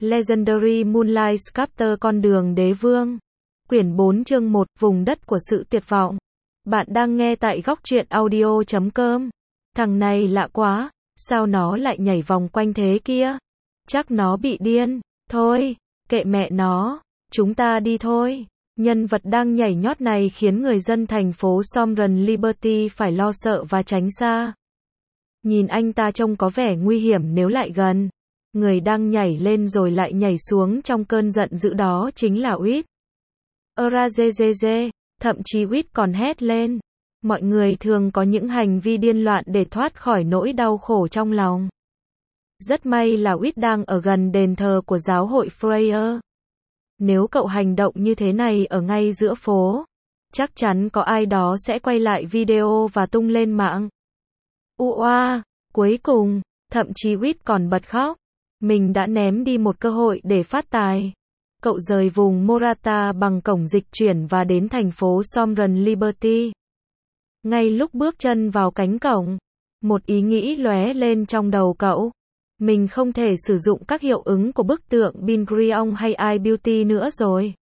Legendary Moonlight Sculptor Con đường đế vương. Quyển 4 chương 1, vùng đất của sự tuyệt vọng. Bạn đang nghe tại góc truyện audio.com. Thằng này lạ quá, sao nó lại nhảy vòng quanh thế kia? Chắc nó bị điên. Thôi, kệ mẹ nó, chúng ta đi thôi. Nhân vật đang nhảy nhót này khiến người dân thành phố Southern Liberty phải lo sợ và tránh xa. Nhìn anh ta trông có vẻ nguy hiểm nếu lại gần. Người đang nhảy lên rồi lại nhảy xuống trong cơn giận dữ đó chính là Whit. Orazezeze, thậm chí Whit còn hét lên. Mọi người thường có những hành vi điên loạn để thoát khỏi nỗi đau khổ trong lòng. Rất may là Whit đang ở gần đền thờ của giáo hội Freya. Nếu cậu hành động như thế này ở ngay giữa phố, chắc chắn có ai đó sẽ quay lại video và tung lên mạng. Ua, cuối cùng, thậm chí Whit còn bật khóc. Mình đã ném đi một cơ hội để phát tài. Cậu rời vùng Morata bằng cổng dịch chuyển và đến thành phố Southern Liberty. Ngay lúc bước chân vào cánh cổng, một ý nghĩ lóe lên trong đầu cậu. Mình không thể sử dụng các hiệu ứng của bức tượng Bingrion hay iBeauty nữa rồi.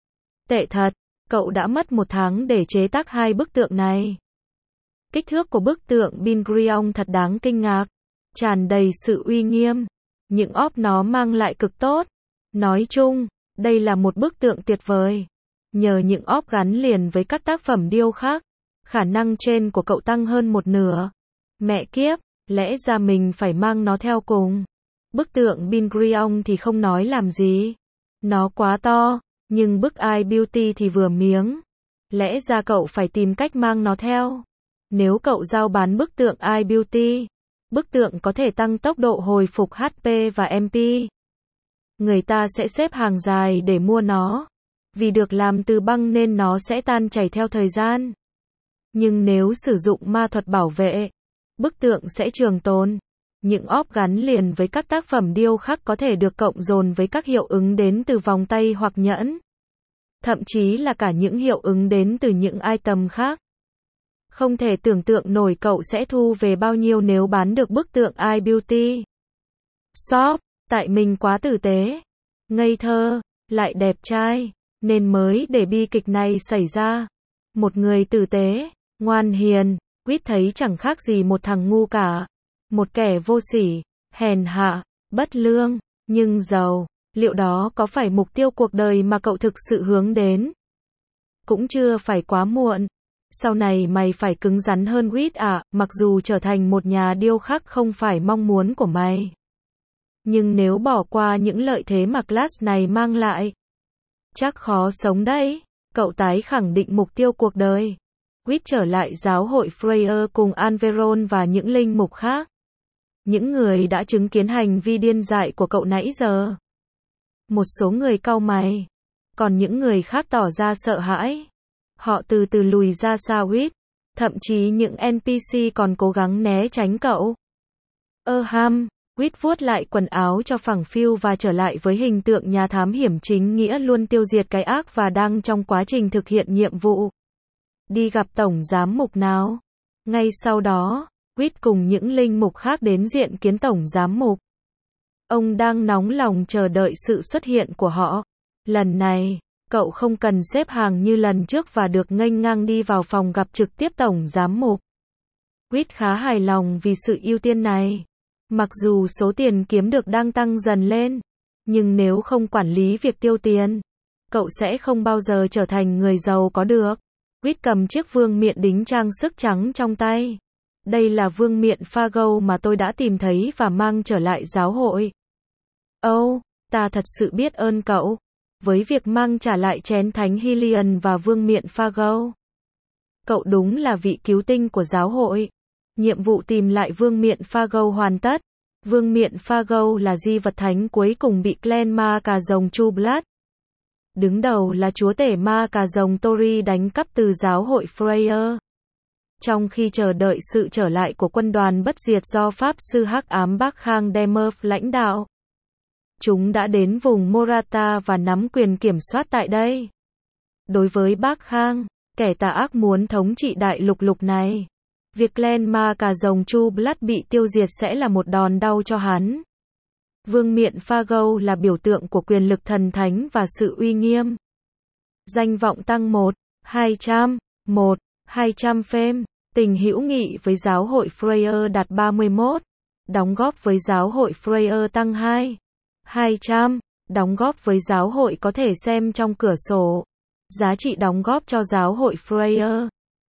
Tệ thật, cậu đã mất 1 tháng để chế tác 2 bức tượng này. Kích thước của bức tượng Bingrion thật đáng kinh ngạc, tràn đầy sự uy nghiêm. Những óp nó mang lại cực tốt. Nói chung, đây là một bức tượng tuyệt vời. Nhờ những óp gắn liền với các tác phẩm điêu khắc, khả năng trên của cậu tăng hơn 1/2. Mẹ kiếp, lẽ ra mình phải mang nó theo cùng. Bức tượng Bingrion thì không nói làm gì. Nó quá to, nhưng bức iBeauty thì vừa miếng. Lẽ ra cậu phải tìm cách mang nó theo. Nếu cậu giao bán bức tượng iBeauty, bức tượng có thể tăng tốc độ hồi phục HP và MP. Người ta sẽ xếp hàng dài để mua nó. Vì được làm từ băng nên nó sẽ tan chảy theo thời gian. Nhưng nếu sử dụng ma thuật bảo vệ, bức tượng sẽ trường tồn. Những óp gắn liền với các tác phẩm điêu khắc có thể được cộng dồn với các hiệu ứng đến từ vòng tay hoặc nhẫn. Thậm chí là cả những hiệu ứng đến từ những item khác. Không thể tưởng tượng nổi cậu sẽ thu về bao nhiêu nếu bán được bức tượng iBeauty. Shop, tại mình quá tử tế, ngây thơ, lại đẹp trai, nên mới để bi kịch này xảy ra. Một người tử tế, ngoan hiền, Whit thấy chẳng khác gì một thằng ngu cả. Một kẻ vô sỉ, hèn hạ, bất lương, nhưng giàu. Liệu đó có phải mục tiêu cuộc đời mà cậu thực sự hướng đến? Cũng chưa phải quá muộn. Sau này mày phải cứng rắn hơn Whit ạ, mặc dù trở thành một nhà điêu khắc không phải mong muốn của mày. Nhưng nếu bỏ qua những lợi thế mà class này mang lại, chắc khó sống đấy. Cậu tái khẳng định mục tiêu cuộc đời. Whit trở lại giáo hội Freya cùng Anveron và những linh mục khác. Những người đã chứng kiến hành vi điên dại của cậu nãy giờ. Một số người cau mày, còn những người khác tỏ ra sợ hãi. Họ từ từ lùi ra xa Whit. Thậm chí những NPC còn cố gắng né tránh cậu. Whit vuốt lại quần áo cho phẳng phiu và trở lại với hình tượng nhà thám hiểm chính nghĩa luôn tiêu diệt cái ác và đang trong quá trình thực hiện nhiệm vụ. Đi gặp tổng giám mục nào. Ngay sau đó, Whit cùng những linh mục khác đến diện kiến tổng giám mục. Ông đang nóng lòng chờ đợi sự xuất hiện của họ. Lần này, cậu không cần xếp hàng như lần trước và được nghênh ngang đi vào phòng gặp trực tiếp tổng giám mục. Whit khá hài lòng vì sự ưu tiên này. Mặc dù số tiền kiếm được đang tăng dần lên, nhưng nếu không quản lý việc tiêu tiền, cậu sẽ không bao giờ trở thành người giàu có được. Whit cầm chiếc vương miện đính trang sức trắng trong tay. Đây là vương miện Fargo mà tôi đã tìm thấy và mang trở lại giáo hội. Ta thật sự biết ơn cậu với việc mang trả lại chén thánh Hylian và vương miện Fargo. Cậu đúng là vị cứu tinh của giáo hội. Nhiệm vụ tìm lại vương miện Fargo hoàn tất. Vương miện Fargo là di vật thánh cuối cùng bị clan ma cà rồng True Blood, đứng đầu là chúa tể ma cà rồng Tori đánh cắp từ giáo hội Freya. Trong khi chờ đợi sự trở lại của quân đoàn bất diệt do Pháp sư hắc ám Bác Khang Demurf lãnh đạo, chúng đã đến vùng Morata và nắm quyền kiểm soát tại đây. Đối với Bác Khang, kẻ tà ác muốn thống trị đại lục này, việc clan ma cà rồng True Blood bị tiêu diệt sẽ là một đòn đau cho hắn. Vương miện Pharaoh là biểu tượng của quyền lực thần thánh và sự uy nghiêm. Danh vọng tăng 200 fame. Tình hữu nghị với giáo hội Freya đạt 31. Đóng góp với giáo hội Freya tăng 200. Đóng góp với giáo hội có thể xem trong cửa sổ. Giá trị đóng góp cho giáo hội Freya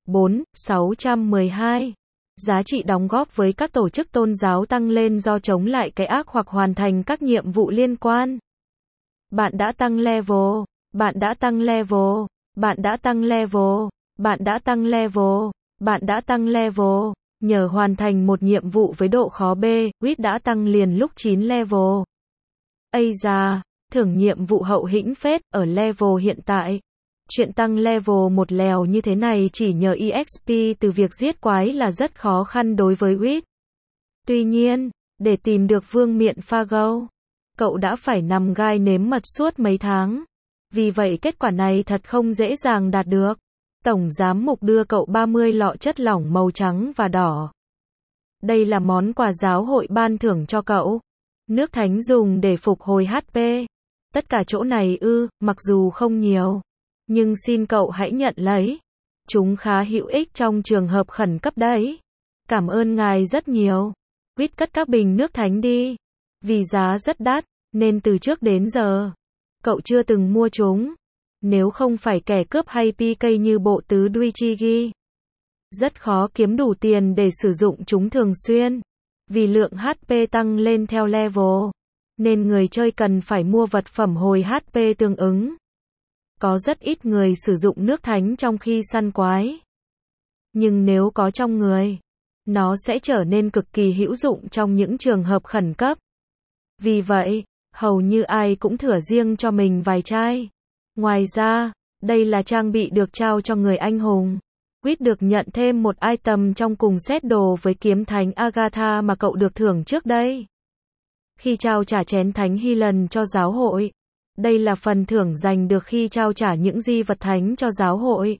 612. Giá trị đóng góp với các tổ chức tôn giáo tăng lên do chống lại cái ác hoặc hoàn thành các nhiệm vụ liên quan. Bạn đã tăng level. Bạn đã tăng level. Bạn đã tăng level. Bạn đã tăng level. Bạn đã tăng level. Nhờ hoàn thành một nhiệm vụ với độ khó B, Quýt đã tăng liền lúc 9 level. Ây da, thưởng nhiệm vụ hậu hĩnh phết, ở level hiện tại. Chuyện tăng level một lèo như thế này chỉ nhờ EXP từ việc giết quái là rất khó khăn đối với Quýt. Tuy nhiên, để tìm được vương miện Pharaoh, cậu đã phải nằm gai nếm mật suốt mấy tháng. Vì vậy kết quả này thật không dễ dàng đạt được. Tổng giám mục đưa cậu 30 lọ chất lỏng màu trắng và đỏ. Đây là món quà giáo hội ban thưởng cho cậu. Nước thánh dùng để phục hồi HP. Tất cả chỗ này mặc dù không nhiều, nhưng xin cậu hãy nhận lấy. Chúng khá hữu ích trong trường hợp khẩn cấp đấy. Cảm ơn ngài rất nhiều. Quýt cất các bình nước thánh đi. Vì giá rất đắt, nên từ trước đến giờ, cậu chưa từng mua chúng. Nếu không phải kẻ cướp hay PK như bộ tứ Duichigi, rất khó kiếm đủ tiền để sử dụng chúng thường xuyên. Vì lượng HP tăng lên theo level, nên người chơi cần phải mua vật phẩm hồi HP tương ứng. Có rất ít người sử dụng nước thánh trong khi săn quái. Nhưng nếu có trong người, nó sẽ trở nên cực kỳ hữu dụng trong những trường hợp khẩn cấp. Vì vậy, hầu như ai cũng thửa riêng cho mình vài chai. Ngoài ra, đây là trang bị được trao cho người anh hùng. Quýt được nhận thêm một item trong cùng set đồ với kiếm thánh Agatha mà cậu được thưởng trước đây. Khi trao trả chén thánh Helen cho giáo hội, đây là phần thưởng giành được khi trao trả những di vật thánh cho giáo hội.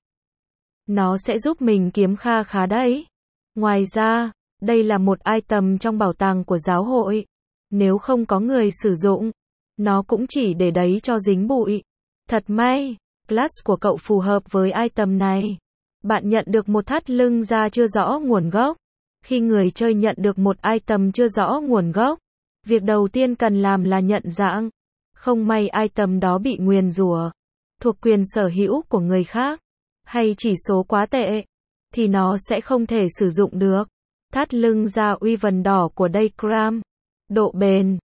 Nó sẽ giúp mình kiếm kha khá đấy. Ngoài ra, đây là một item trong bảo tàng của giáo hội. Nếu không có người sử dụng, nó cũng chỉ để đấy cho dính bụi. Thật may, class của cậu phù hợp với item này. Bạn nhận được một thắt lưng da chưa rõ nguồn gốc. Khi người chơi nhận được một item chưa rõ nguồn gốc, việc đầu tiên cần làm là nhận dạng. Không may item đó bị nguyền rủa, thuộc quyền sở hữu của người khác, hay chỉ số quá tệ, thì nó sẽ không thể sử dụng được. Thắt lưng da Wyvern đỏ của Daycram. Độ bền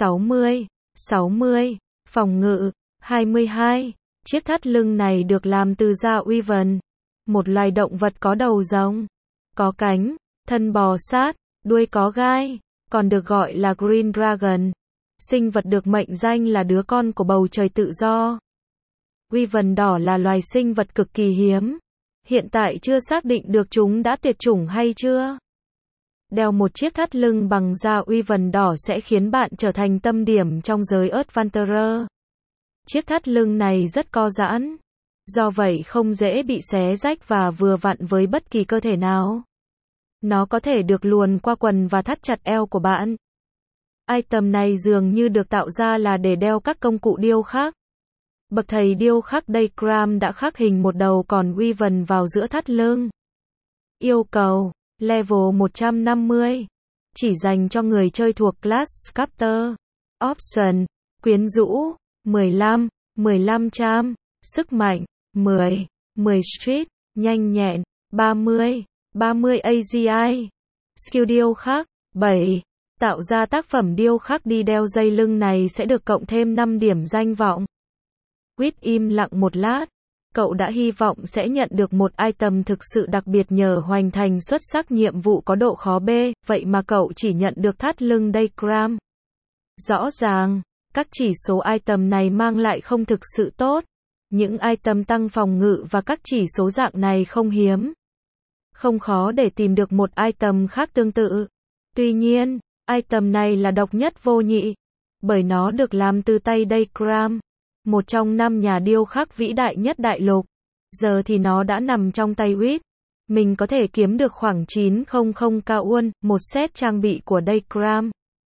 60, phòng ngự 22. Chiếc thắt lưng này được làm từ da Wyvern, một loài động vật có đầu rồng, có cánh, thân bò sát, đuôi có gai, còn được gọi là Green Dragon. Sinh vật được mệnh danh là đứa con của bầu trời tự do. Wyvern đỏ là loài sinh vật cực kỳ hiếm. Hiện tại chưa xác định được chúng đã tuyệt chủng hay chưa. Đeo một chiếc thắt lưng bằng da Wyvern đỏ sẽ khiến bạn trở thành tâm điểm trong giới Adventurer. Chiếc thắt lưng này rất co giãn, do vậy không dễ bị xé rách và vừa vặn với bất kỳ cơ thể nào. Nó có thể được luồn qua quần và thắt chặt eo của bạn. Item này dường như được tạo ra là để đeo các công cụ điêu khắc. Bậc thầy điêu khắc Daycram đã khắc hình một đầu con Wyvern vào giữa thắt lưng. Yêu cầu Level 150. Chỉ dành cho người chơi thuộc class Sculptor. Option: quyến rũ 15 charm, sức mạnh 10 street, nhanh nhẹn 30 AGI. Skill điêu khắc 7. Tạo ra tác phẩm điêu khắc đi đeo dây lưng này sẽ được cộng thêm 5 điểm danh vọng. Quýt im lặng một lát. Cậu đã hy vọng sẽ nhận được một item thực sự đặc biệt nhờ hoàn thành xuất sắc nhiệm vụ có độ khó B, vậy mà cậu chỉ nhận được thắt lưng Daycram. Rõ ràng, các chỉ số item này mang lại không thực sự tốt. Những item tăng phòng ngự và các chỉ số dạng này không hiếm. Không khó để tìm được một item khác tương tự. Tuy nhiên, item này là độc nhất vô nhị, bởi nó được làm từ tay Daycram, một trong 5 nhà điêu khắc vĩ đại nhất đại lục. Giờ thì nó đã nằm trong tay Quýt. Mình có thể kiếm được khoảng 900 Kaun, một set trang bị của Daycram.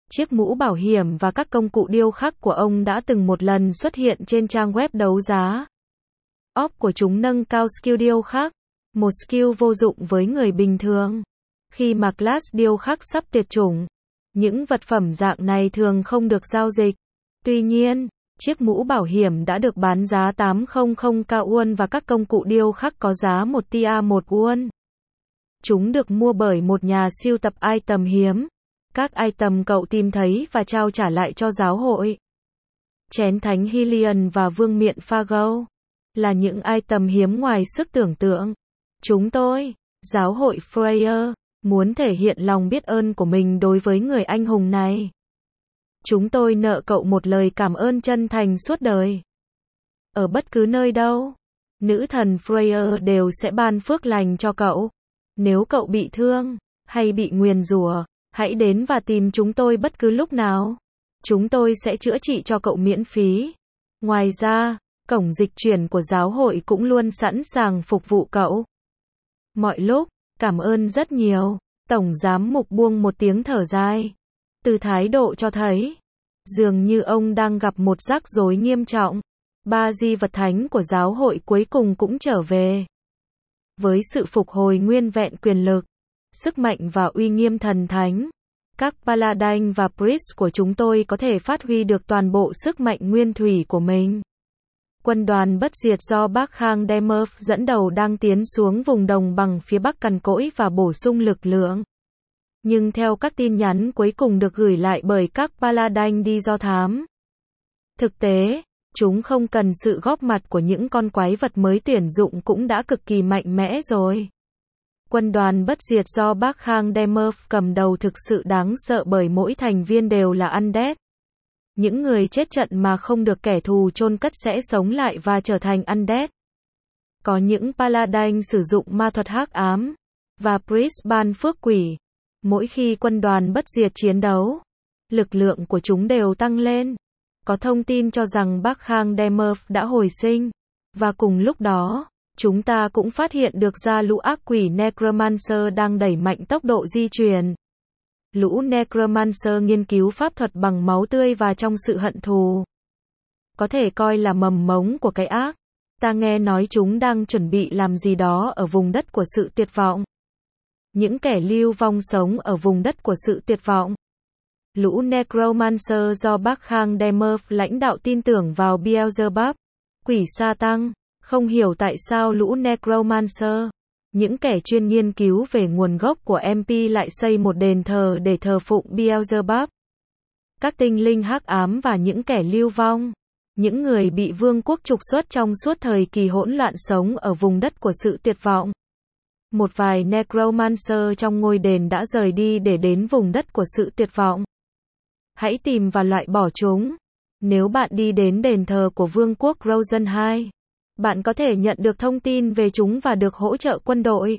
Chiếc mũ bảo hiểm và các công cụ điêu khắc của ông đã từng một lần xuất hiện trên trang web đấu giá. Óc của chúng nâng cao skill điêu khắc, một skill vô dụng với người bình thường. Khi mà class điêu khắc sắp tuyệt chủng, những vật phẩm dạng này thường không được giao dịch. Tuy nhiên, chiếc mũ bảo hiểm đã được bán giá 800k won và các công cụ điêu khắc có giá 1 tia 1 won. Chúng được mua bởi một nhà sưu tập item hiếm. Các item cậu tìm thấy và trao trả lại cho giáo hội. Chén thánh Hylian và vương miện Fargo là những item hiếm ngoài sức tưởng tượng. Chúng tôi, giáo hội Freya, muốn thể hiện lòng biết ơn của mình đối với người anh hùng này. Chúng tôi nợ cậu một lời cảm ơn chân thành suốt đời. Ở bất cứ nơi đâu, nữ thần Freya đều sẽ ban phước lành cho cậu. Nếu cậu bị thương, hay bị nguyền rủa, hãy đến và tìm chúng tôi bất cứ lúc nào. Chúng tôi sẽ chữa trị cho cậu miễn phí. Ngoài ra, cổng dịch chuyển của giáo hội cũng luôn sẵn sàng phục vụ cậu. Mọi lúc, cảm ơn rất nhiều. Tổng giám mục buông một tiếng thở dài. Từ thái độ cho thấy, dường như ông đang gặp một rắc rối nghiêm trọng. Ba di vật thánh của giáo hội cuối cùng cũng trở về. Với sự phục hồi nguyên vẹn quyền lực, sức mạnh và uy nghiêm thần thánh, các paladin và priest của chúng tôi có thể phát huy được toàn bộ sức mạnh nguyên thủy của mình. Quân đoàn bất diệt do bác Khang Demerf dẫn đầu đang tiến xuống vùng đồng bằng phía bắc cằn cỗi và bổ sung lực lượng. Nhưng theo các tin nhắn cuối cùng được gửi lại bởi các paladin đi do thám, thực tế, chúng không cần sự góp mặt của những con quái vật mới tuyển dụng cũng đã cực kỳ mạnh mẽ rồi. Quân đoàn bất diệt do bác Khang Demerf cầm đầu thực sự đáng sợ bởi mỗi thành viên đều là undead. Những người chết trận mà không được kẻ thù chôn cất sẽ sống lại và trở thành undead. Có những paladin sử dụng ma thuật hắc ám, và priest ban phước quỷ. Mỗi khi quân đoàn bất diệt chiến đấu, lực lượng của chúng đều tăng lên. Có thông tin cho rằng bác Khang Demerf đã hồi sinh. Và cùng lúc đó, chúng ta cũng phát hiện được ra lũ ác quỷ Necromancer đang đẩy mạnh tốc độ di chuyển. Lũ Necromancer nghiên cứu pháp thuật bằng máu tươi và trong sự hận thù. Có thể coi là mầm mống của cái ác. Ta nghe nói chúng đang chuẩn bị làm gì đó ở vùng đất của sự tuyệt vọng. Những kẻ lưu vong sống ở vùng đất của sự tuyệt vọng. Lũ Necromancer do bác Khang Demerf lãnh đạo tin tưởng vào Beelzebub, quỷ sa tăng. Không hiểu tại sao lũ Necromancer, những kẻ chuyên nghiên cứu về nguồn gốc của MP lại xây một đền thờ để thờ phụng Beelzebub. Các tinh linh hắc ám và những kẻ lưu vong, những người bị vương quốc trục xuất trong suốt thời kỳ hỗn loạn sống ở vùng đất của sự tuyệt vọng. Một vài Necromancer trong ngôi đền đã rời đi để đến vùng đất của sự tuyệt vọng. Hãy tìm và loại bỏ chúng. Nếu bạn đi đến đền thờ của vương quốc Rosen 2, bạn có thể nhận được thông tin về chúng và được hỗ trợ quân đội.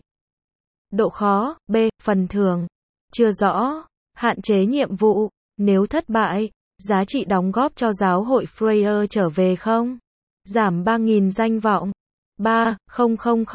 Độ khó, B. Phần thưởng. Chưa rõ. Hạn chế nhiệm vụ. Nếu thất bại, giá trị đóng góp cho giáo hội Freya trở về không? Giảm 3.000 danh vọng. 3000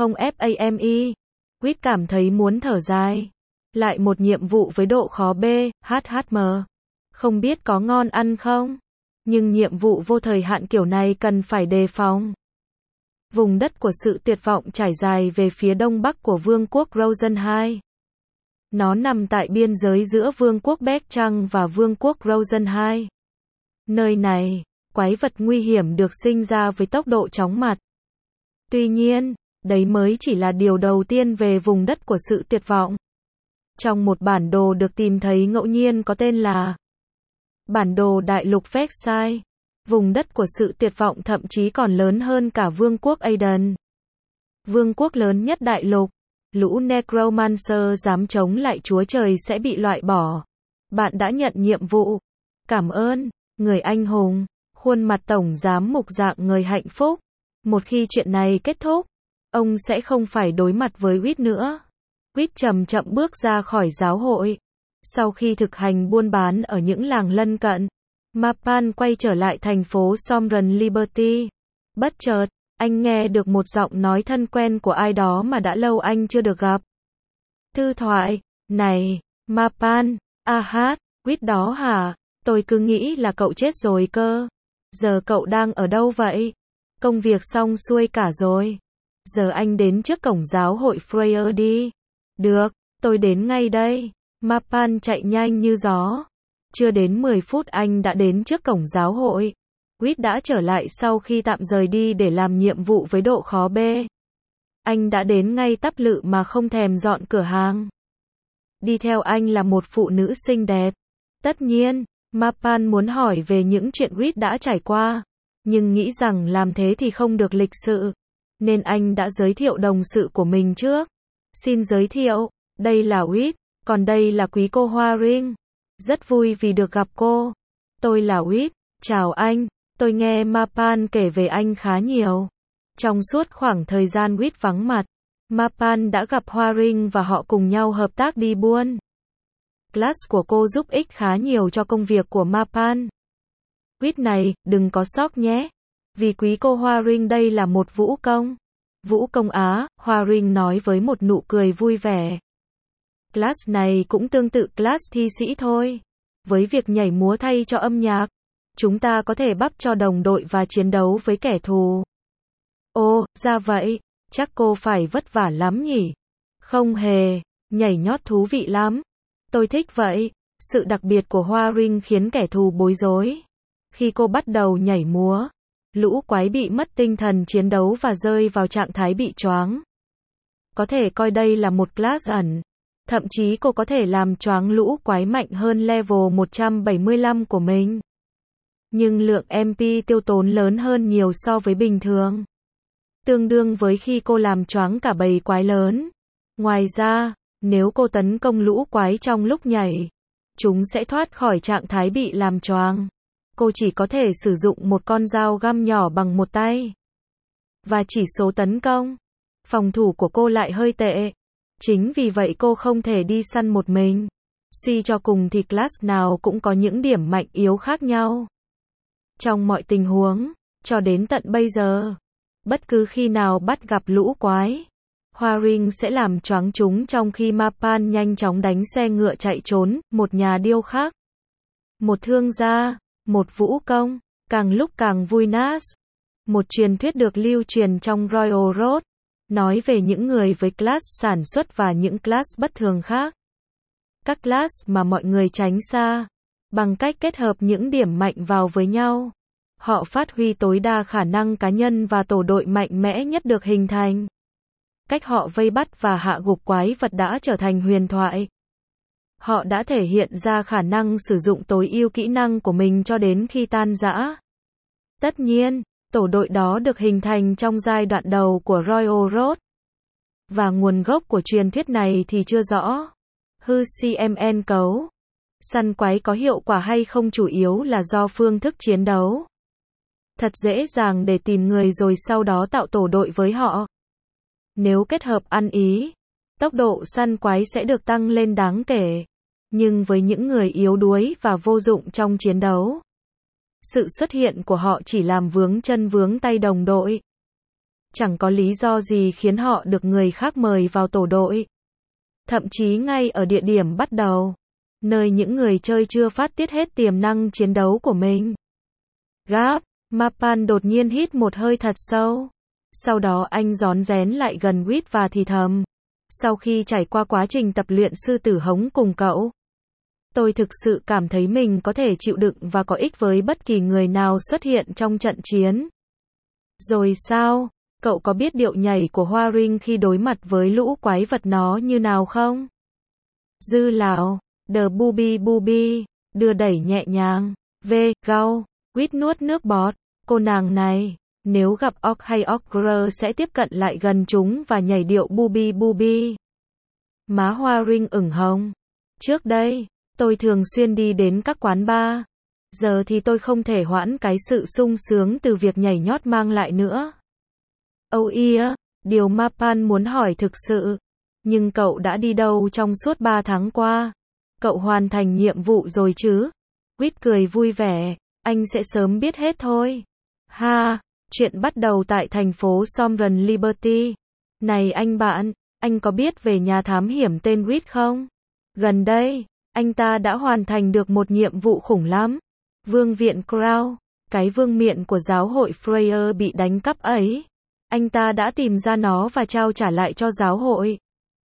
FAME. Quýt cảm thấy muốn thở dài. Lại một nhiệm vụ với độ khó B. HHM. Không biết có ngon ăn không? Nhưng nhiệm vụ vô thời hạn kiểu này cần phải đề phòng. Vùng đất của sự tuyệt vọng trải dài về phía đông bắc của vương quốc Rosen 2. Nó nằm tại biên giới giữa vương quốc Becktrăng và vương quốc Rosen 2. Nơi này, quái vật nguy hiểm được sinh ra với tốc độ chóng mặt. Tuy nhiên, đấy mới chỉ là điều đầu tiên về vùng đất của sự tuyệt vọng. Trong một bản đồ được tìm thấy ngẫu nhiên có tên là Bản đồ Đại lục Vexai, vùng đất của sự tuyệt vọng thậm chí còn lớn hơn cả vương quốc Aden. Vương quốc lớn nhất đại lục, lũ Necromancer dám chống lại Chúa Trời sẽ bị loại bỏ. Bạn đã nhận nhiệm vụ. Cảm ơn, người anh hùng. Khuôn mặt tổng giám mục dạng người hạnh phúc. Một khi chuyện này kết thúc, ông sẽ không phải đối mặt với Whit nữa. Whit chậm chậm bước ra khỏi giáo hội. Sau khi thực hành buôn bán ở những làng lân cận, Mapan quay trở lại thành phố Somron Liberty. Bất chợt, anh nghe được một giọng nói thân quen của ai đó mà đã lâu anh chưa được gặp. Thư thoại, này, Mapan, Quýt đó hả? Tôi cứ nghĩ là cậu chết rồi cơ. Giờ cậu đang ở đâu vậy? Công việc xong xuôi cả rồi. Giờ anh đến trước cổng giáo hội Freya đi. Được, tôi đến ngay đây. Mapan chạy nhanh như gió. Chưa đến 10 phút anh đã đến trước cổng giáo hội. Quýt đã trở lại sau khi tạm rời đi để làm nhiệm vụ với độ khó B. Anh đã đến ngay tắp lự mà không thèm dọn cửa hàng. Đi theo anh là một phụ nữ xinh đẹp. Tất nhiên, Mapan muốn hỏi về những chuyện Quýt đã trải qua, nhưng nghĩ rằng làm thế thì không được lịch sự, nên anh đã giới thiệu đồng sự của mình trước. Xin giới thiệu, đây là Quýt, còn đây là quý cô Hoa Ring. Rất vui vì được gặp cô. Tôi là Quýt, chào anh, tôi nghe Mapan kể về anh khá nhiều. Trong suốt khoảng thời gian Quýt vắng mặt, Mapan đã gặp Hoa Ring và họ cùng nhau hợp tác đi buôn. Class của cô giúp ích khá nhiều cho công việc của Mapan. Quýt này, đừng có sốc nhé. Vì quý cô Hoa Ring đây là một vũ công. Vũ công Á, Hoa Ring nói với một nụ cười vui vẻ. Class này cũng tương tự class thi sĩ thôi. Với việc nhảy múa thay cho âm nhạc, chúng ta có thể bắp cho đồng đội và chiến đấu với kẻ thù. Ồ, ra vậy, chắc cô phải vất vả lắm nhỉ? Không hề, nhảy nhót thú vị lắm. Tôi thích vậy. Sự đặc biệt của Hoa Ring khiến kẻ thù bối rối. Khi cô bắt đầu nhảy múa, lũ quái bị mất tinh thần chiến đấu và rơi vào trạng thái bị choáng. Có thể coi đây là một class ẩn. Thậm chí cô có thể làm choáng lũ quái mạnh hơn level 175 của mình. Nhưng lượng MP tiêu tốn lớn hơn nhiều so với bình thường. Tương đương với khi cô làm choáng cả bầy quái lớn. Ngoài ra, nếu cô tấn công lũ quái trong lúc nhảy, chúng sẽ thoát khỏi trạng thái bị làm choáng. Cô chỉ có thể sử dụng một con dao găm nhỏ bằng một tay. Và chỉ số tấn công, phòng thủ của cô lại hơi tệ. Chính vì vậy cô không thể đi săn một mình. Suy cho cùng thì class nào cũng có những điểm mạnh yếu khác nhau. Trong mọi tình huống, cho đến tận bây giờ, bất cứ khi nào bắt gặp lũ quái, Hoa Ring sẽ làm choáng chúng trong khi Mapan nhanh chóng đánh xe ngựa chạy trốn, một nhà điêu khắc, một thương gia, một vũ công, càng lúc càng vui nát. Một truyền thuyết được lưu truyền trong Royal Road, nói về những người với class sản xuất và những class bất thường khác. Các class mà mọi người tránh xa, bằng cách kết hợp những điểm mạnh vào với nhau, họ phát huy tối đa khả năng cá nhân và tổ đội mạnh mẽ nhất được hình thành. Cách họ vây bắt và hạ gục quái vật đã trở thành huyền thoại. Họ đã thể hiện ra khả năng sử dụng tối ưu kỹ năng của mình cho đến khi tan rã. Tất nhiên, tổ đội đó được hình thành trong giai đoạn đầu của Royal Road. Và nguồn gốc của truyền thuyết này thì chưa rõ. Hư CMN cấu. Săn quái có hiệu quả hay không chủ yếu là do phương thức chiến đấu. Thật dễ dàng để tìm người rồi sau đó tạo tổ đội với họ. Nếu kết hợp ăn ý, tốc độ săn quái sẽ được tăng lên đáng kể. Nhưng với những người yếu đuối và vô dụng trong chiến đấu, sự xuất hiện của họ chỉ làm vướng chân vướng tay đồng đội. Chẳng có lý do gì khiến họ được người khác mời vào tổ đội. Thậm chí ngay ở địa điểm bắt đầu, nơi những người chơi chưa phát tiết hết tiềm năng chiến đấu của mình. Gáp, Mapan đột nhiên hít một hơi thật sâu. Sau đó anh rón rén lại gần Quýt và thì thầm. Sau khi trải qua quá trình tập luyện sư tử hống cùng cậu, tôi thực sự cảm thấy mình có thể chịu đựng và có ích với bất kỳ người nào xuất hiện trong trận chiến. Rồi sao? Cậu có biết điệu nhảy của Hoa Ring khi đối mặt với lũ quái vật nó như nào không? Dư lão, the booby booby, đưa đẩy nhẹ nhàng, gao, Quýt nuốt nước bọt, cô nàng này, nếu gặp orc hay ogre sẽ tiếp cận lại gần chúng và nhảy điệu booby booby. Má Hoa Ring ửng hồng. Trước đây, tôi thường xuyên đi đến các quán bar. Giờ thì tôi không thể hoãn cái sự sung sướng từ việc nhảy nhót mang lại nữa. Oh yeah, điều Mapan muốn hỏi thực sự. Nhưng cậu đã đi đâu trong suốt 3 tháng qua? Cậu hoàn thành nhiệm vụ rồi chứ? Quýt cười vui vẻ, anh sẽ sớm biết hết thôi. Ha, chuyện bắt đầu tại thành phố Sovereign Liberty. Này anh bạn, anh có biết về nhà thám hiểm tên Quýt không? Gần đây, Anh ta đã hoàn thành được một nhiệm vụ khủng lắm. Vương viện Crown, cái vương miện của giáo hội Freya bị đánh cắp ấy. Anh ta đã tìm ra nó và trao trả lại cho giáo hội.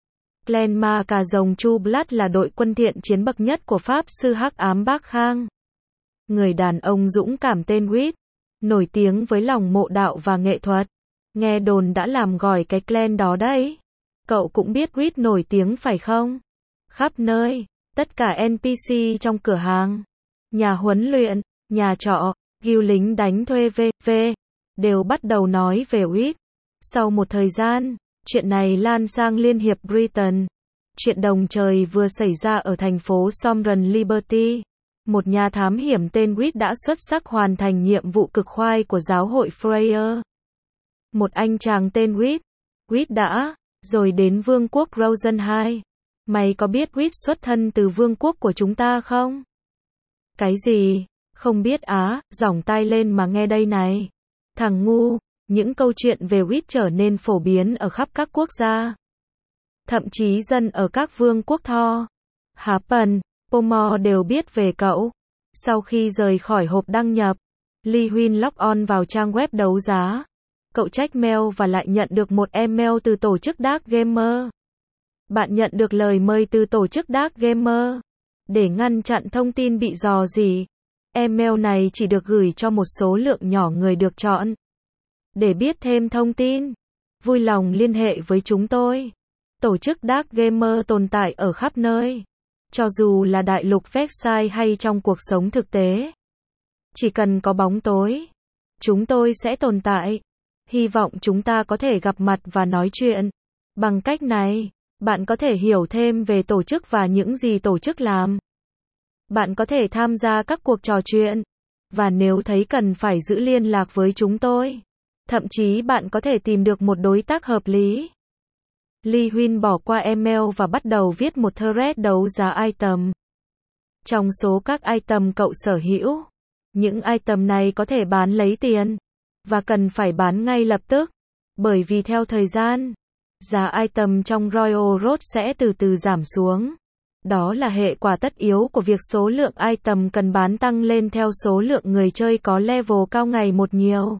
Clan Ma Cà Rồng Chu Blood là đội quân thiện chiến bậc nhất của Pháp sư Hắc Ám Bác Khang. Người đàn ông dũng cảm tên Whit, nổi tiếng với lòng mộ đạo và nghệ thuật. Nghe đồn đã làm gỏi cái clan đó đấy. Cậu cũng biết Whit nổi tiếng phải không? Khắp nơi, tất cả NPC trong cửa hàng, nhà huấn luyện, nhà trọ, guild lính đánh thuê v.v. đều bắt đầu nói về Whit. Sau một thời gian, chuyện này lan sang Liên hiệp Britain. Chuyện đồng trời vừa xảy ra ở thành phố Sovereign Liberty. Một nhà thám hiểm tên Whit đã xuất sắc hoàn thành nhiệm vụ cực khoai của giáo hội Freya. Một anh chàng tên Whit đã rồi đến vương quốc Rosen 2. Mày có biết Whit xuất thân từ vương quốc của chúng ta không? Cái gì? Không biết á, giỏng tai lên mà nghe đây này. Thằng ngu, những câu chuyện về Whit trở nên phổ biến ở khắp các quốc gia. Thậm chí dân ở các vương quốc Thor, Happen, Pomor đều biết về cậu. Sau khi rời khỏi hộp đăng nhập, Lee Huynh log on vào trang web đấu giá. Cậu check mail và lại nhận được một email từ tổ chức Dark Gamer. Bạn nhận được lời mời từ tổ chức Dark Gamer. Để ngăn chặn thông tin bị rò rỉ, email này chỉ được gửi cho một số lượng nhỏ người được chọn. Để biết thêm thông tin, vui lòng liên hệ với chúng tôi. Tổ chức Dark Gamer tồn tại ở khắp nơi, cho dù là đại lục Vexai hay trong cuộc sống thực tế. Chỉ cần có bóng tối, chúng tôi sẽ tồn tại. Hy vọng chúng ta có thể gặp mặt và nói chuyện. Bằng cách này, bạn có thể hiểu thêm về tổ chức và những gì tổ chức làm. Bạn có thể tham gia các cuộc trò chuyện. Và nếu thấy cần phải giữ liên lạc với chúng tôi, thậm chí bạn có thể tìm được một đối tác hợp lý. Lee Huynh bỏ qua email và bắt đầu viết một thread đấu giá item. Trong số các item cậu sở hữu, những item này có thể bán lấy tiền, và cần phải bán ngay lập tức, bởi vì theo thời gian, giá item trong Royal Road sẽ từ từ giảm xuống. Đó là hệ quả tất yếu của việc số lượng item cần bán tăng lên theo số lượng người chơi có level cao ngày một nhiều.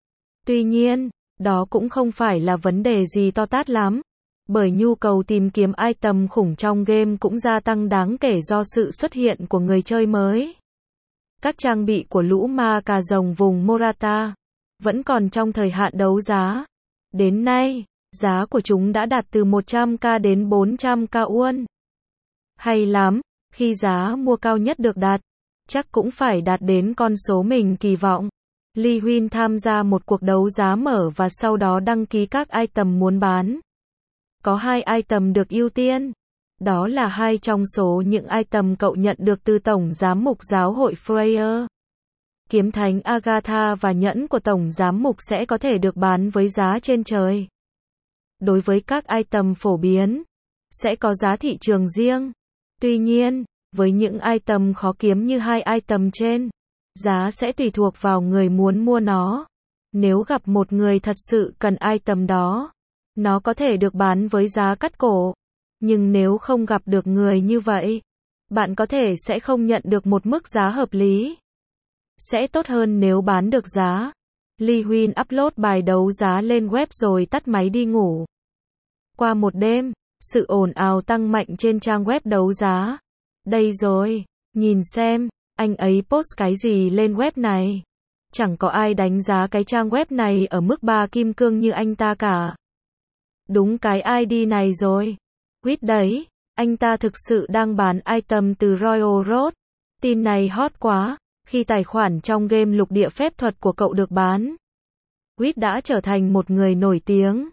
Tuy nhiên, đó cũng không phải là vấn đề gì to tát lắm, bởi nhu cầu tìm kiếm item khủng trong game cũng gia tăng đáng kể do sự xuất hiện của người chơi mới. Các trang bị của lũ ma cà rồng vùng Morata vẫn còn trong thời hạn đấu giá. Đến nay, giá của chúng đã đạt từ 100k đến 400k won. Hay lắm, khi giá mua cao nhất được đạt, chắc cũng phải đạt đến con số mình kỳ vọng. Lee Huynh tham gia một cuộc đấu giá mở và sau đó đăng ký các item muốn bán. Có 2 item được ưu tiên. Đó là 2 trong số những item cậu nhận được từ Tổng Giám mục Giáo hội Freya. Kiếm Thánh Agatha và nhẫn của Tổng Giám mục sẽ có thể được bán với giá trên trời. Đối với các item phổ biến, sẽ có giá thị trường riêng. Tuy nhiên, với những item khó kiếm như 2 item trên, giá sẽ tùy thuộc vào người muốn mua nó. Nếu gặp một người thật sự cần item đó, nó có thể được bán với giá cắt cổ. Nhưng nếu không gặp được người như vậy, bạn có thể sẽ không nhận được một mức giá hợp lý. Sẽ tốt hơn nếu bán được giá. Lee Huynh upload bài đấu giá lên web rồi tắt máy đi ngủ. Qua một đêm, sự ồn ào tăng mạnh trên trang web đấu giá. Đây rồi, nhìn xem, anh ấy post cái gì lên web này. Chẳng có ai đánh giá cái trang web này ở mức 3 kim cương như anh ta cả. Đúng cái ID này rồi. Quýt đấy, anh ta thực sự đang bán item từ Royal Road. Tin này hot quá, khi tài khoản trong game lục địa phép thuật của cậu được bán. Quýt đã trở thành một người nổi tiếng.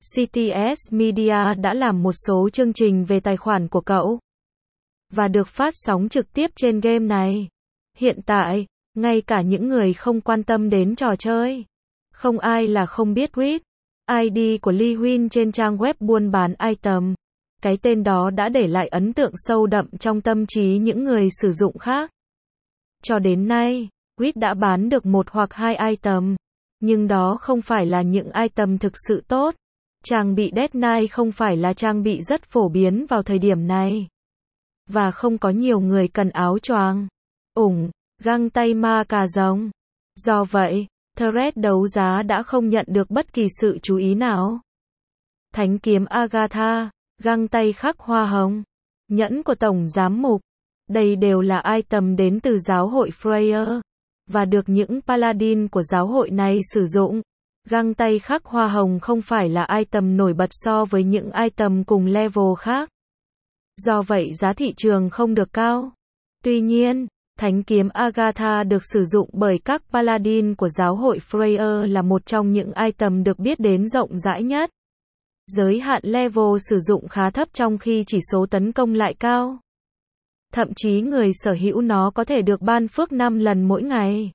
CTS Media đã làm một số chương trình về tài khoản của cậu và được phát sóng trực tiếp trên game này. Hiện tại, ngay cả những người không quan tâm đến trò chơi, không ai là không biết Quýt. ID của Lee Huynh trên trang web buôn bán item. Cái tên đó đã để lại ấn tượng sâu đậm trong tâm trí những người sử dụng khác. Cho đến nay, Quýt đã bán được 1 hoặc 2 item. Nhưng đó không phải là những item thực sự tốt. Trang bị Death Knight không phải là trang bị rất phổ biến vào thời điểm này. và không có nhiều người cần áo choàng, ủng, găng tay ma cà rồng. Do vậy, thread đấu giá đã không nhận được bất kỳ sự chú ý nào. Thánh kiếm Agatha, găng tay khắc hoa hồng, nhẫn của Tổng Giám Mục. Đây đều là item đến từ giáo hội Freya, và được những paladin của giáo hội này sử dụng. Găng tay khắc hoa hồng không phải là item nổi bật so với những item cùng level khác. Do vậy giá thị trường không được cao. Tuy nhiên, thánh kiếm Agatha được sử dụng bởi các paladin của giáo hội Freya là một trong những item được biết đến rộng rãi nhất. Giới hạn level sử dụng khá thấp trong khi chỉ số tấn công lại cao. Thậm chí người sở hữu nó có thể được ban phước 5 lần mỗi ngày.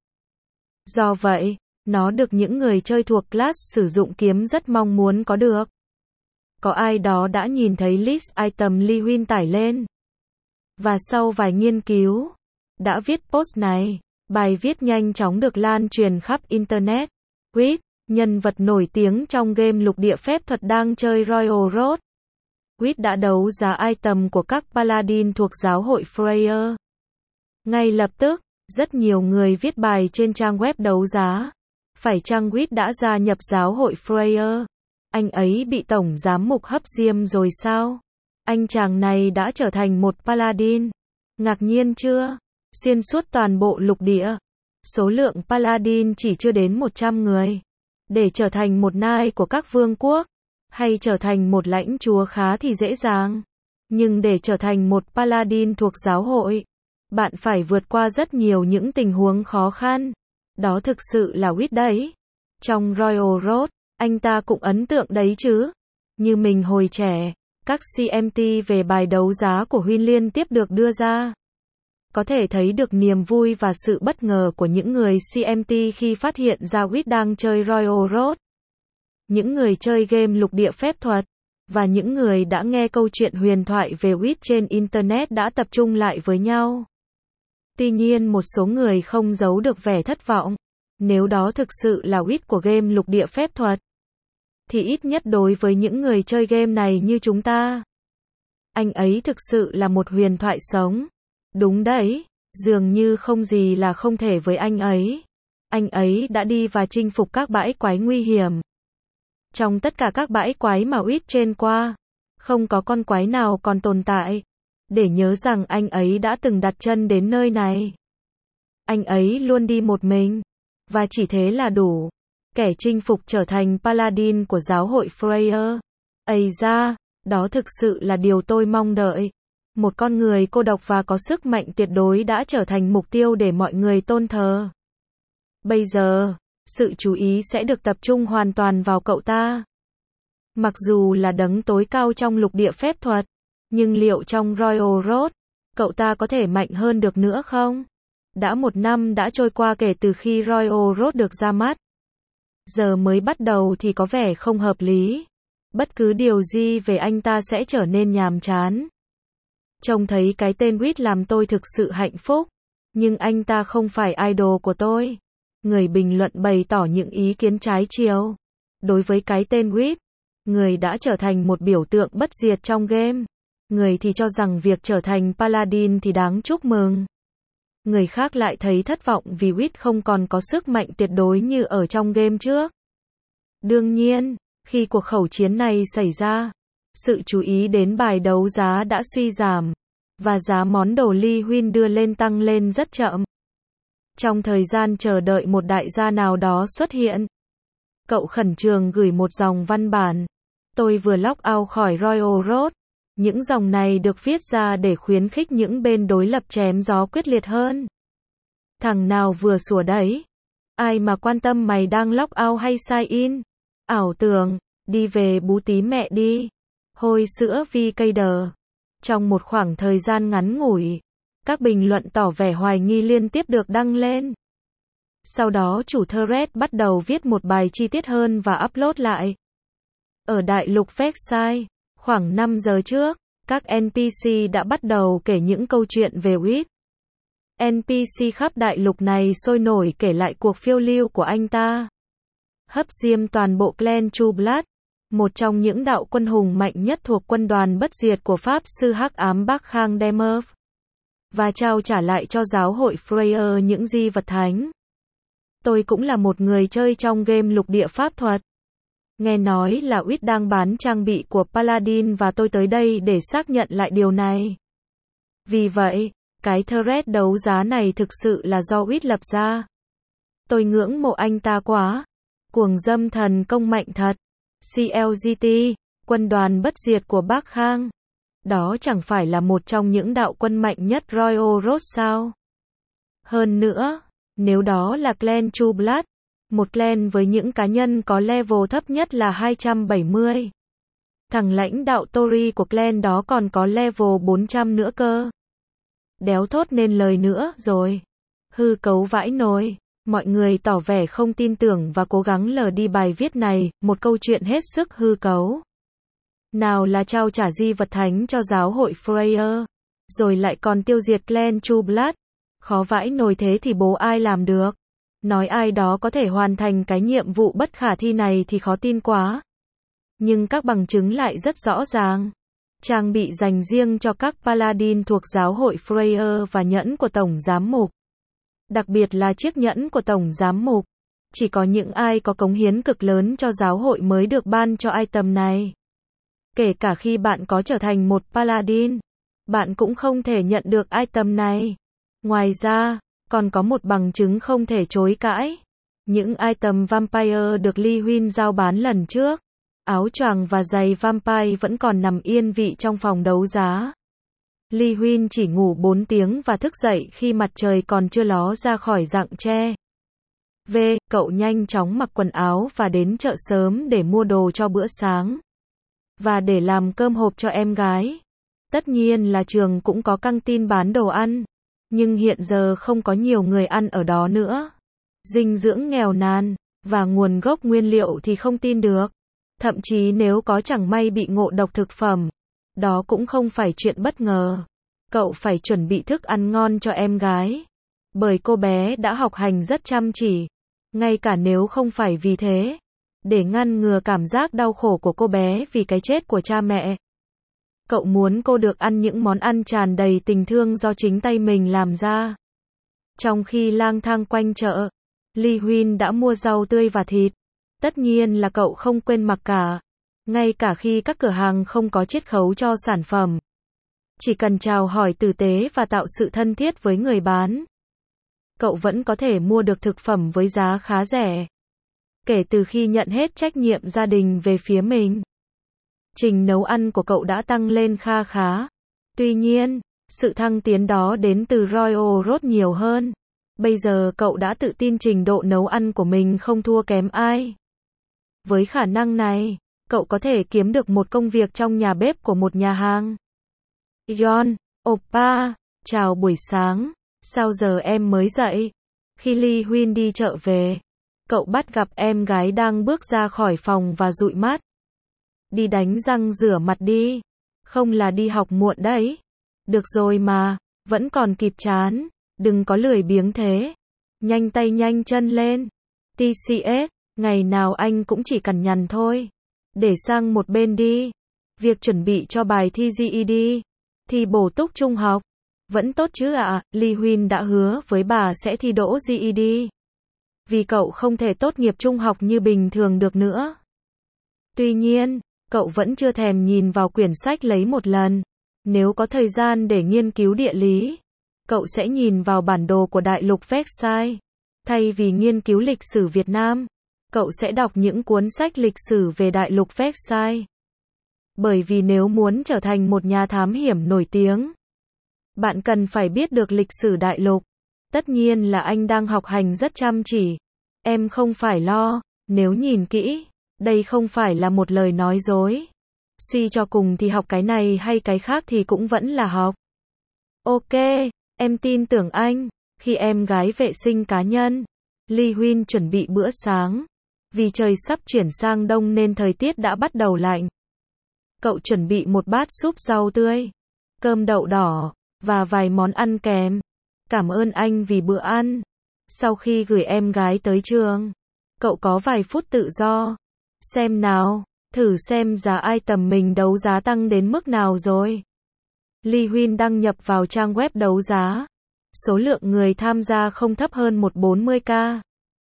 Do vậy, nó được những người chơi thuộc class sử dụng kiếm rất mong muốn có được. Có ai đó đã nhìn thấy list item Lee Huynh tải lên. Và sau vài nghiên cứu, đã viết post này. Bài viết nhanh chóng được lan truyền khắp Internet. Quýt, nhân vật nổi tiếng trong game lục địa phép thuật đang chơi Royal Road. Quýt đã đấu giá item của các paladin thuộc giáo hội Freya. Ngay lập tức, rất nhiều người viết bài trên trang web đấu giá. Phải chăng Quýt đã gia nhập giáo hội Freya? Anh ấy bị Tổng Giám Mục hấp diêm rồi sao? Anh chàng này đã trở thành một paladin. Ngạc nhiên chưa? Xuyên suốt toàn bộ lục địa, số lượng paladin chỉ chưa đến 100 người. Để trở thành một nai của các vương quốc, hay trở thành một lãnh chúa khá thì dễ dàng. Nhưng để trở thành một paladin thuộc giáo hội, bạn phải vượt qua rất nhiều những tình huống khó khăn. Đó thực sự là Quýt đấy. Trong Royal Road, anh ta cũng ấn tượng đấy chứ. Như mình hồi trẻ, các CMT về bài đấu giá của Huynh liên tiếp được đưa ra. Có thể thấy được niềm vui và sự bất ngờ của những người CMT khi phát hiện ra Quýt đang chơi Royal Road. Những người chơi game lục địa phép thuật, và những người đã nghe câu chuyện huyền thoại về Quýt trên Internet đã tập trung lại với nhau. Tuy nhiên một số người không giấu được vẻ thất vọng. Nếu đó thực sự là Quýt của game lục địa phép thuật, thì ít nhất đối với những người chơi game này như chúng ta, anh ấy thực sự là một huyền thoại sống. Đúng đấy, dường như không gì là không thể với anh ấy. Anh ấy đã đi và chinh phục các bãi quái nguy hiểm. Trong tất cả các bãi quái mà Quýt trên qua, không có con quái nào còn tồn tại. Để nhớ rằng anh ấy đã từng đặt chân đến nơi này. Anh ấy luôn đi một mình, và chỉ thế là đủ. Kẻ chinh phục trở thành paladin của giáo hội Freya. Ây da, đó thực sự là điều tôi mong đợi. Một con người cô độc và có sức mạnh tuyệt đối đã trở thành mục tiêu để mọi người tôn thờ. Bây giờ, sự chú ý sẽ được tập trung hoàn toàn vào cậu ta. Mặc dù là đấng tối cao trong lục địa phép thuật, nhưng liệu trong Royal Road, cậu ta có thể mạnh hơn được nữa không? Đã 1 năm đã trôi qua kể từ khi Royal Road được ra mắt. Giờ mới bắt đầu thì có vẻ không hợp lý. Bất cứ điều gì về anh ta sẽ trở nên nhàm chán. Trông thấy cái tên Quýt làm tôi thực sự hạnh phúc. Nhưng anh ta không phải idol của tôi. Người bình luận bày tỏ những ý kiến trái chiều. Đối với cái tên Quýt, người đã trở thành một biểu tượng bất diệt trong game. Người thì cho rằng việc trở thành paladin thì đáng chúc mừng. Người khác lại thấy thất vọng vì Quýt không còn có sức mạnh tuyệt đối như ở trong game trước. Đương nhiên, khi cuộc khẩu chiến này xảy ra, sự chú ý đến bài đấu giá đã suy giảm, và giá món đồ Lee Huynh đưa lên tăng lên rất chậm. Trong thời gian chờ đợi một đại gia nào đó xuất hiện, cậu khẩn trương gửi một dòng văn bản. Tôi vừa log out khỏi Royal Road. Những dòng này được viết ra để khuyến khích những bên đối lập chém gió quyết liệt hơn. Thằng nào vừa sủa đấy? Ai mà quan tâm mày đang log out hay sign in? Ảo tưởng, đi về bú tí mẹ đi. Hôi sữa Vkader. Trong một khoảng thời gian ngắn ngủi, các bình luận tỏ vẻ hoài nghi liên tiếp được đăng lên. Sau đó chủ thread bắt đầu viết một bài chi tiết hơn và upload lại. Ở đại lục Vexai, khoảng 5 giờ trước, các NPC đã bắt đầu kể những câu chuyện về Quýt. NPC khắp đại lục này sôi nổi kể lại cuộc phiêu lưu của anh ta. Hấp diêm toàn bộ clan True Blood. một trong những đạo quân hùng mạnh nhất thuộc quân đoàn bất diệt của Pháp sư hắc ám Bắc Khang Demerv, và trao trả lại cho giáo hội Freya những di vật thánh. Tôi cũng là một người chơi trong game lục địa pháp thuật. Nghe nói là Wit đang bán trang bị của Paladin và tôi tới đây để xác nhận lại điều này. Vì vậy, cái thread đấu giá này thực sự là do Wit lập ra. Tôi ngưỡng mộ anh ta quá. Cuồng dâm thần công mạnh thật. CLGT, quân đoàn bất diệt của Bắc Khang. Đó chẳng phải là một trong những đạo quân mạnh nhất Royal Road sao? Hơn nữa, nếu đó là clan True Blood, một clan với những cá nhân có level thấp nhất là 270. Thằng lãnh đạo Tory của clan đó còn có level 400 nữa cơ. Đéo thốt nên lời nữa rồi. Hư cấu vãi nồi. Mọi người tỏ vẻ không tin tưởng và cố gắng lờ đi bài viết này, một câu chuyện hết sức hư cấu. Nào là trao trả di vật thánh cho giáo hội Freya, rồi lại còn tiêu diệt clan True Blood. Khó vãi nồi, thế thì bố ai làm được? Nói ai đó có thể hoàn thành cái nhiệm vụ bất khả thi này thì khó tin quá. Nhưng các bằng chứng lại rất rõ ràng. Trang bị dành riêng cho các Paladin thuộc giáo hội Freya và nhẫn của Tổng Giám Mục. Đặc biệt là chiếc nhẫn của Tổng Giám Mục. Chỉ có những ai có cống hiến cực lớn cho giáo hội mới được ban cho item này. Kể cả khi bạn có trở thành một Paladin, bạn cũng không thể nhận được item này. Ngoài ra, còn có một bằng chứng không thể chối cãi. Những item Vampire được Lee Huynh giao bán lần trước, áo choàng và giày Vampire vẫn còn nằm yên vị trong phòng đấu giá. Lee Huynh chỉ ngủ 4 tiếng và thức dậy khi mặt trời còn chưa ló ra khỏi rặng tre. Cậu nhanh chóng mặc quần áo và đến chợ sớm để mua đồ cho bữa sáng. Và để làm cơm hộp cho em gái. Tất nhiên là trường cũng có căng tin bán đồ ăn. Nhưng hiện giờ không có nhiều người ăn ở đó nữa. Dinh dưỡng nghèo nàn, và nguồn gốc nguyên liệu thì không tin được. Thậm chí nếu có chẳng may bị ngộ độc thực phẩm, đó cũng không phải chuyện bất ngờ. Cậu phải chuẩn bị thức ăn ngon cho em gái. Bởi cô bé đã học hành rất chăm chỉ. Ngay cả nếu không phải vì thế. Để ngăn ngừa cảm giác đau khổ của cô bé vì cái chết của cha mẹ. Cậu muốn cô được ăn những món ăn tràn đầy tình thương do chính tay mình làm ra. Trong khi lang thang quanh chợ, Lee Huynh đã mua rau tươi và thịt. Tất nhiên là cậu không quên mặc cả. Ngay cả khi các cửa hàng không có chiết khấu cho sản phẩm. Chỉ cần chào hỏi tử tế và tạo sự thân thiết với người bán. Cậu vẫn có thể mua được thực phẩm với giá khá rẻ. Kể từ khi nhận hết trách nhiệm gia đình về phía mình. Trình nấu ăn của cậu đã tăng lên kha khá. Tuy nhiên, sự thăng tiến đó đến từ Royal Road nhiều hơn. Bây giờ cậu đã tự tin trình độ nấu ăn của mình không thua kém ai. Với khả năng này, cậu có thể kiếm được một công việc trong nhà bếp của một nhà hàng. Yon, Oppa, chào buổi sáng, sao giờ em mới dậy? Khi Lee Huynh đi chợ về, cậu bắt gặp em gái đang bước ra khỏi phòng và dụi mắt. Đi đánh răng rửa mặt đi. Không là đi học muộn đấy. Được rồi mà, vẫn còn kịp chán. Đừng có lười biếng thế. Nhanh tay nhanh chân lên. TCS, ngày nào anh cũng chỉ cằn nhằn thôi. Để sang một bên đi. Việc chuẩn bị cho bài thi GED, thi bổ túc trung học, vẫn tốt chứ ạ? Lee Huynh đã hứa với bà sẽ thi đỗ GED. Vì cậu không thể tốt nghiệp trung học như bình thường được nữa. Tuy nhiên, cậu vẫn chưa thèm nhìn vào quyển sách lấy một lần. Nếu có thời gian để nghiên cứu địa lý, cậu sẽ nhìn vào bản đồ của đại lục Versailles. Thay vì nghiên cứu lịch sử Việt Nam, cậu sẽ đọc những cuốn sách lịch sử về đại lục Versailles. Bởi vì nếu muốn trở thành một nhà thám hiểm nổi tiếng, bạn cần phải biết được lịch sử đại lục. Tất nhiên là anh đang học hành rất chăm chỉ. Em không phải lo, nếu nhìn kỹ, đây không phải là một lời nói dối. Suy cho cùng thì học cái này hay cái khác thì cũng vẫn là học. Ok, em tin tưởng anh. Khi em gái vệ sinh cá nhân, Lee Huynh chuẩn bị bữa sáng. Vì trời sắp chuyển sang đông nên thời tiết đã bắt đầu lạnh. Cậu chuẩn bị một bát súp rau tươi, cơm đậu đỏ, và vài món ăn kèm. Cảm ơn anh vì bữa ăn. Sau khi gửi em gái tới trường, cậu có vài phút tự do. Xem nào, Thử xem giá item mình đấu giá tăng đến mức nào rồi. Li Huynh đăng nhập vào trang web đấu giá. Số lượng người tham gia không thấp hơn 140k.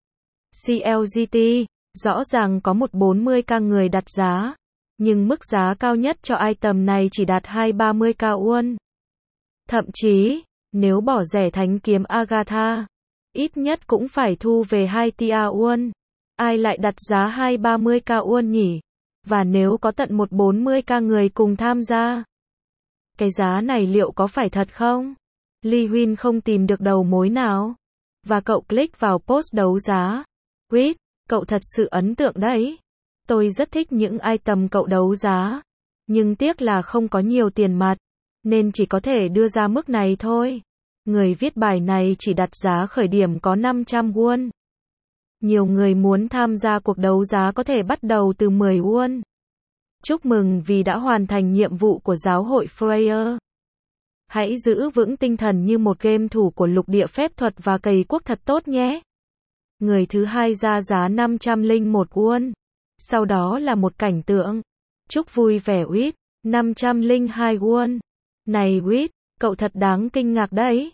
CLGT, rõ ràng có 140k người đặt giá. Nhưng mức giá cao nhất cho item này chỉ đạt 230k won. Thậm chí, nếu bỏ rẻ thánh kiếm Agatha, ít nhất cũng phải thu về 2 tia won. Ai lại đặt giá 230k won nhỉ? Và nếu có tận 140k người cùng tham gia, cái giá này liệu có phải thật không? Li Huynh không tìm được đầu mối nào. Và cậu click vào post đấu giá. Quýt, cậu thật sự ấn tượng đấy. Tôi rất thích những item cậu đấu giá. Nhưng tiếc là không có nhiều tiền mặt, nên chỉ có thể đưa ra mức này thôi. Người viết bài này chỉ đặt giá khởi điểm có 500 won. Nhiều người muốn tham gia cuộc đấu giá có thể bắt đầu từ 10 won. Chúc mừng vì đã hoàn thành nhiệm vụ của giáo hội Freya. Hãy giữ vững tinh thần như một game thủ của lục địa phép thuật và cày cuốc thật tốt nhé. Người thứ hai ra giá 501 won. Sau đó là một cảnh tượng. Chúc vui vẻ Wit, 502 won. Này Wit, cậu thật đáng kinh ngạc đấy.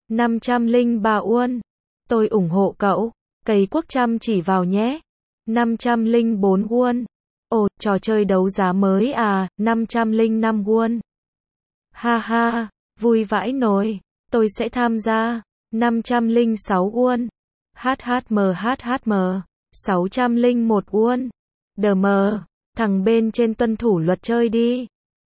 503 won. Tôi ủng hộ cậu. Cày cuốc chăm chỉ vào nhé. 504 won. Ồ, trò chơi đấu giá mới à, 505 won. Ha ha, vui vãi nồi. Tôi sẽ tham gia. 506 won. HHM, 601 won. DM, thằng bên trên tuân thủ luật chơi đi.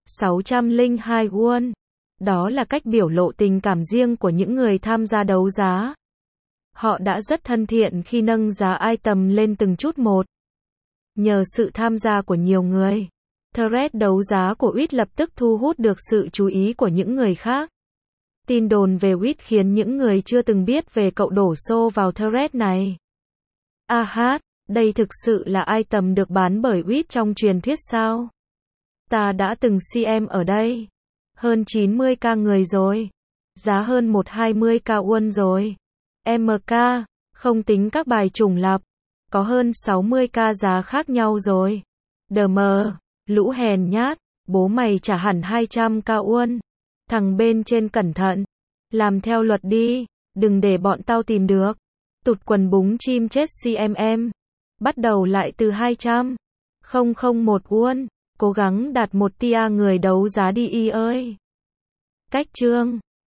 602 won. Đó là cách biểu lộ tình cảm riêng của những người tham gia đấu giá. Họ đã rất thân thiện khi nâng giá item lên từng chút một. Nhờ sự tham gia của nhiều người, thread đấu giá của Wit lập tức thu hút được sự chú ý của những người khác. Tin đồn về Wit khiến những người chưa từng biết về cậu đổ xô vào thread này. Đây thực sự là item được bán bởi Wit trong truyền thuyết sao? Ta đã từng CM ở đây. Hơn 90k người rồi. Giá hơn 120k won rồi. MK, không tính các bài trùng lặp. Có hơn 60k giá khác nhau rồi. DM, lũ hèn nhát, bố mày trả hẳn 200k won. Thằng bên trên cẩn thận. Làm theo luật đi, đừng để bọn tao tìm được. Tụt quần búng chim chết CMM. Bắt đầu lại từ 200. 001 won. Cố gắng đạt 1 tia người đấu giá đi y ơi. Cách chương